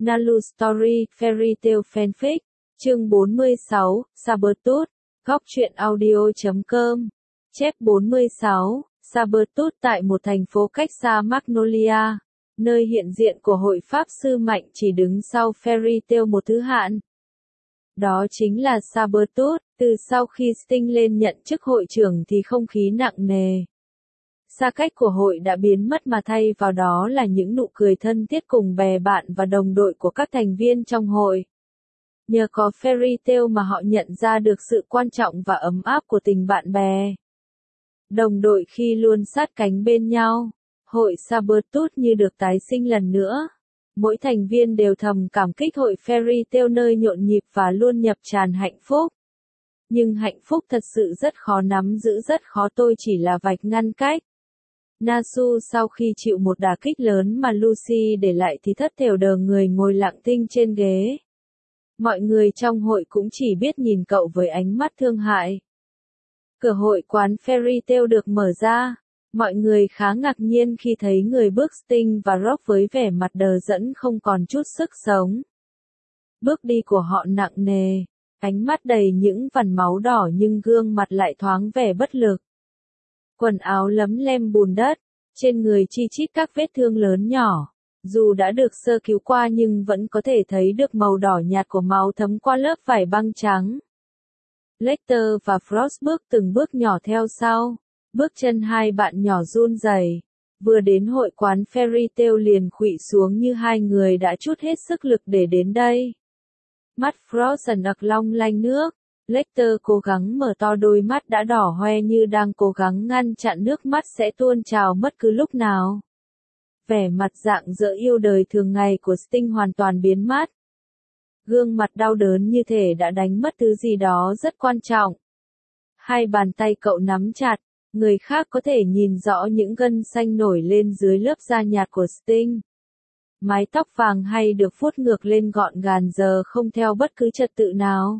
Nalu Story, Fairy Tale Fanfic, chương 46, Sabretooth, góc truyện audio.com, chép 46, Sabretooth tại một thành phố cách xa Magnolia, nơi hiện diện của hội pháp sư mạnh chỉ đứng sau Fairy Tail một thứ hạn. Đó chính là Sabretooth. Từ sau khi Sting lên nhận chức hội trưởng thì không khí nặng nề. Xa cách của hội đã biến mất mà thay vào đó là những nụ cười thân thiết cùng bè bạn và đồng đội của các thành viên trong hội. Nhờ có Fairy Tail mà họ nhận ra được sự quan trọng và ấm áp của tình bạn bè. Đồng đội khi luôn sát cánh bên nhau, hội Sabretooth như được tái sinh lần nữa. Mỗi thành viên đều thầm cảm kích hội Fairy Tail nơi nhộn nhịp và luôn nhập tràn hạnh phúc. Nhưng hạnh phúc thật sự rất khó nắm giữ, rất khó, tôi chỉ là vạch ngăn cách. Nasu sau khi chịu một đả kích lớn mà Lucy để lại thì thất thểu đờ người ngồi lặng thinh trên ghế. Mọi người trong hội cũng chỉ biết nhìn cậu với ánh mắt thương hại. Cửa hội quán Fairy Tail được mở ra. Mọi người khá ngạc nhiên khi thấy người bước Sting và Rock với vẻ mặt đờ đẫn không còn chút sức sống. Bước đi của họ nặng nề, ánh mắt đầy những vằn máu đỏ nhưng gương mặt lại thoáng vẻ bất lực. Quần áo lấm lem bùn đất, trên người chi chít các vết thương lớn nhỏ. Dù đã được sơ cứu qua nhưng vẫn có thể thấy được màu đỏ nhạt của máu thấm qua lớp vải băng trắng. Lecter và Frost bước từng bước nhỏ theo sau. Bước chân hai bạn nhỏ run rẩy. Vừa đến hội quán Fairy Tail liền khuỵu xuống như hai người đã trút hết sức lực để đến đây. Mắt Frost ẩn ực long lanh nước. Lecter cố gắng mở to đôi mắt đã đỏ hoe như đang cố gắng ngăn chặn nước mắt sẽ tuôn trào bất cứ lúc nào. Vẻ mặt rạng rỡ yêu đời thường ngày của Sting hoàn toàn biến mất. Gương mặt đau đớn như thể đã đánh mất thứ gì đó rất quan trọng. Hai bàn tay cậu nắm chặt. Người khác có thể nhìn rõ những gân xanh nổi lên dưới lớp da nhạt của Sting. Mái tóc vàng hay được vuốt ngược lên gọn gàng giờ không theo bất cứ trật tự nào.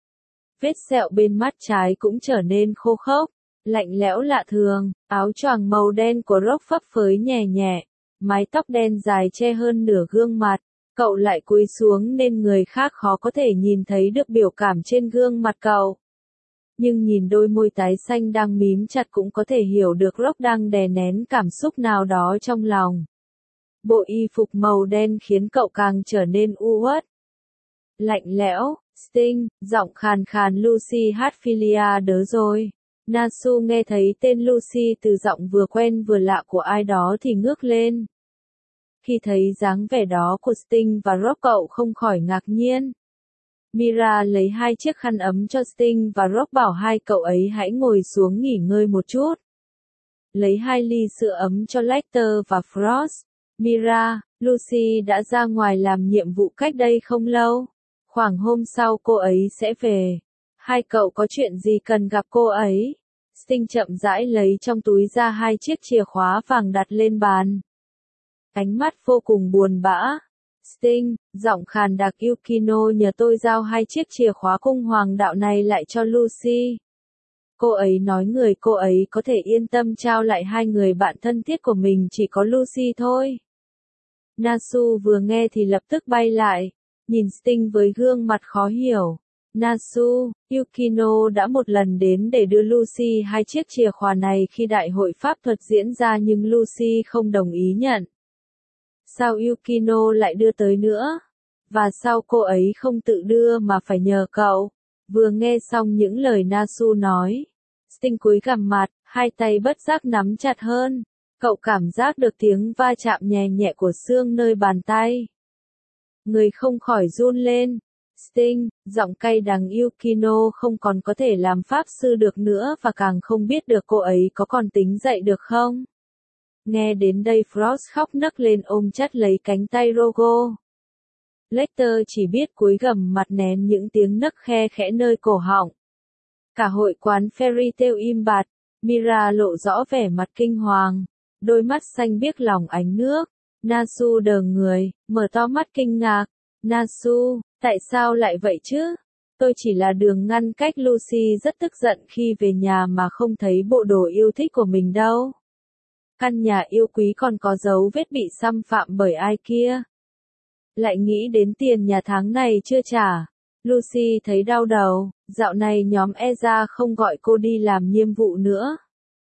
Vết sẹo bên mắt trái cũng trở nên khô khốc, lạnh lẽo lạ thường. Áo choàng màu đen của Rock phấp phới nhẹ nhẹ, mái tóc đen dài che hơn nửa gương mặt. Cậu lại cúi xuống nên người khác khó có thể nhìn thấy được biểu cảm trên gương mặt cậu. Nhưng nhìn đôi môi tái xanh đang mím chặt cũng có thể hiểu được Rock đang đè nén cảm xúc nào đó trong lòng. Bộ y phục màu đen khiến cậu càng trở nên u uất. Lạnh lẽo, Sting, giọng khàn khàn Lucy Hatfilia đớ rồi. Nasu nghe thấy tên Lucy từ giọng vừa quen vừa lạ của ai đó thì ngước lên. Khi thấy dáng vẻ đó của Sting và Rock cậu không khỏi ngạc nhiên. Mira lấy hai chiếc khăn ấm cho Sting và Rock bảo hai cậu ấy hãy ngồi xuống nghỉ ngơi một chút. Lấy hai ly sữa ấm cho Lecter và Frost. Mira, Lucy đã ra ngoài làm nhiệm vụ cách đây không lâu. Khoảng hôm sau cô ấy sẽ về. Hai cậu có chuyện gì cần gặp cô ấy? Sting chậm rãi lấy trong túi ra hai chiếc chìa khóa vàng đặt lên bàn. Ánh mắt vô cùng buồn bã. Sting, giọng khàn đặc Yukino nhờ tôi giao hai chiếc chìa khóa cung hoàng đạo này lại cho Lucy. Cô ấy nói người cô ấy có thể yên tâm trao lại hai người bạn thân thiết của mình chỉ có Lucy thôi. Nasu vừa nghe thì lập tức bay lại, nhìn Sting với gương mặt khó hiểu. Nasu, Yukino đã một lần đến để đưa Lucy hai chiếc chìa khóa này khi đại hội pháp thuật diễn ra nhưng Lucy không đồng ý nhận. Sao Yukino lại đưa tới nữa? Và sao cô ấy không tự đưa mà phải nhờ cậu? Vừa nghe xong những lời Nasu nói, Sting cúi gằm mặt, hai tay bất giác nắm chặt hơn. Cậu cảm giác được tiếng va chạm nhẹ nhẹ của xương nơi bàn tay. Người không khỏi run lên. Sting, giọng cay đắng Yukino không còn có thể làm pháp sư được nữa và càng không biết được cô ấy có còn tính dậy được không? Nghe đến đây Frost khóc nấc lên ôm chặt lấy cánh tay Rogo. Lecter chỉ biết cúi gằm mặt nén những tiếng nấc khe khẽ nơi cổ họng. Cả hội quán Fairy Tail im bặt, Mira lộ rõ vẻ mặt kinh hoàng, đôi mắt xanh biếc lòng ánh nước. Nasu đờ người, mở to mắt kinh ngạc. Nasu, tại sao lại vậy chứ? Tôi chỉ là đường ngăn cách. Lucy rất tức giận khi về nhà mà không thấy bộ đồ yêu thích của mình đâu. Căn nhà yêu quý còn có dấu vết bị xâm phạm bởi ai kia. Lại nghĩ đến tiền nhà tháng này chưa trả. Lucy thấy đau đầu, dạo này nhóm Eza không gọi cô đi làm nhiệm vụ nữa.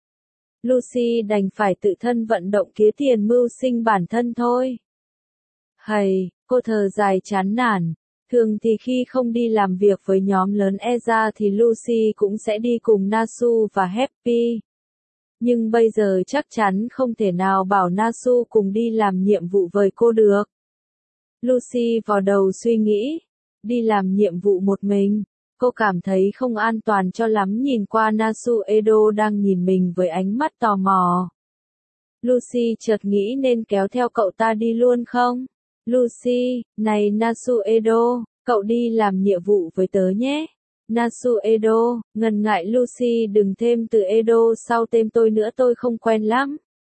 Lucy đành phải tự thân vận động kiếm tiền mưu sinh bản thân thôi. Hầy, cô thở dài chán nản. Thường thì khi không đi làm việc với nhóm lớn Eza thì Lucy cũng sẽ đi cùng Nasu và Happy. Nhưng bây giờ chắc chắn không thể nào bảo Nasu cùng đi làm nhiệm vụ với cô được. Lucy vào đầu suy nghĩ, đi làm nhiệm vụ một mình, cô cảm thấy không an toàn cho lắm nhìn qua Nasu Edo đang nhìn mình với ánh mắt tò mò. Lucy chợt nghĩ nên kéo theo cậu ta đi luôn không? Lucy, này Nasu Edo, cậu đi làm nhiệm vụ với tớ nhé. Nasu Edo, ngần ngại Lucy đừng thêm từ Edo sau tên tôi nữa tôi không quen lắm.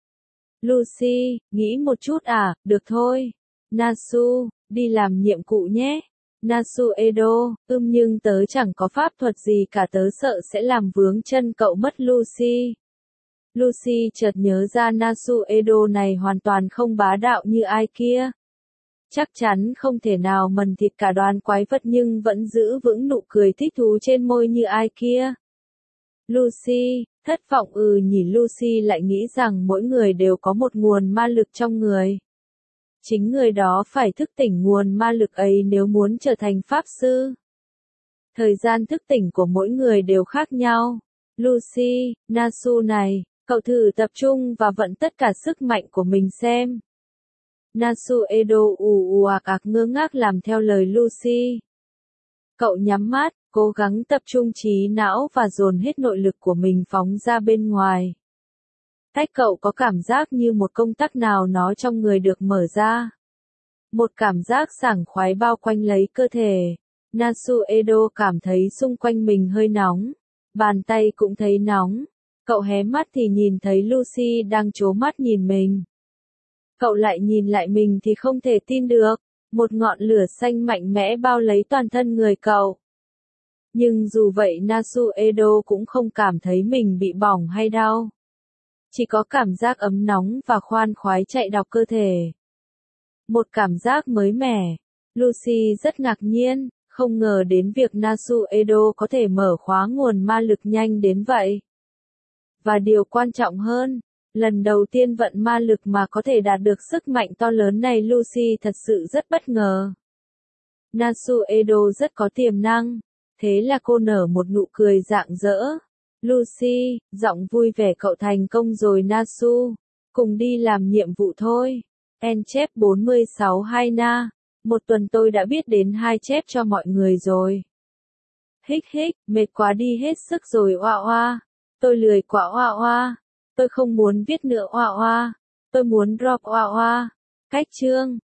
Lucy, nghĩ một chút à, được thôi. Nasu, đi làm nhiệm vụ nhé. Nasu Edo, nhưng tớ chẳng có pháp thuật gì cả tớ sợ sẽ làm vướng chân cậu mất Lucy. Lucy chợt nhớ ra Nasu Edo này hoàn toàn không bá đạo như ai kia. Chắc chắn không thể nào mần thịt cả đoàn quái vật nhưng vẫn giữ vững nụ cười thích thú trên môi như ai kia. Lucy, thất vọng nhỉ Lucy lại nghĩ rằng mỗi người đều có một nguồn ma lực trong người. Chính người đó phải thức tỉnh nguồn ma lực ấy nếu muốn trở thành pháp sư. Thời gian thức tỉnh của mỗi người đều khác nhau. Lucy, Nasu này, cậu thử tập trung và vận tất cả sức mạnh của mình xem. Nasu Edo ngơ ngác làm theo lời Lucy. Cậu nhắm mắt, cố gắng tập trung trí não và dồn hết nội lực của mình phóng ra bên ngoài. Cách cậu có cảm giác như một công tắc nào nó trong người được mở ra. Một cảm giác sảng khoái bao quanh lấy cơ thể. Nasu Edo cảm thấy xung quanh mình hơi nóng. Bàn tay cũng thấy nóng. Cậu hé mắt thì nhìn thấy Lucy đang trố mắt nhìn mình. Cậu lại nhìn lại mình thì không thể tin được. Một ngọn lửa xanh mạnh mẽ bao lấy toàn thân người cậu. Nhưng dù vậy Nasu Edo cũng không cảm thấy mình bị bỏng hay đau. Chỉ có cảm giác ấm nóng và khoan khoái chạy dọc cơ thể. Một cảm giác mới mẻ. Lucy rất ngạc nhiên, không ngờ đến việc Nasu Edo có thể mở khóa nguồn ma lực nhanh đến vậy. Và điều quan trọng hơn, lần đầu tiên vận ma lực mà có thể đạt được sức mạnh to lớn này Lucy thật sự rất bất ngờ. Nasu Edo rất có tiềm năng, thế là cô nở một nụ cười rạng rỡ. Lucy, giọng vui vẻ cậu thành công rồi Nasu, cùng đi làm nhiệm vụ thôi. En chép 46 hai na, một tuần tôi đã biết đến 2 chép cho mọi người rồi. Hích hích, mệt quá đi hết sức rồi oa oa. Tôi lười quá oa oa. Tôi không muốn viết nữa oa oa. Tôi muốn drop oa oa. Cách chương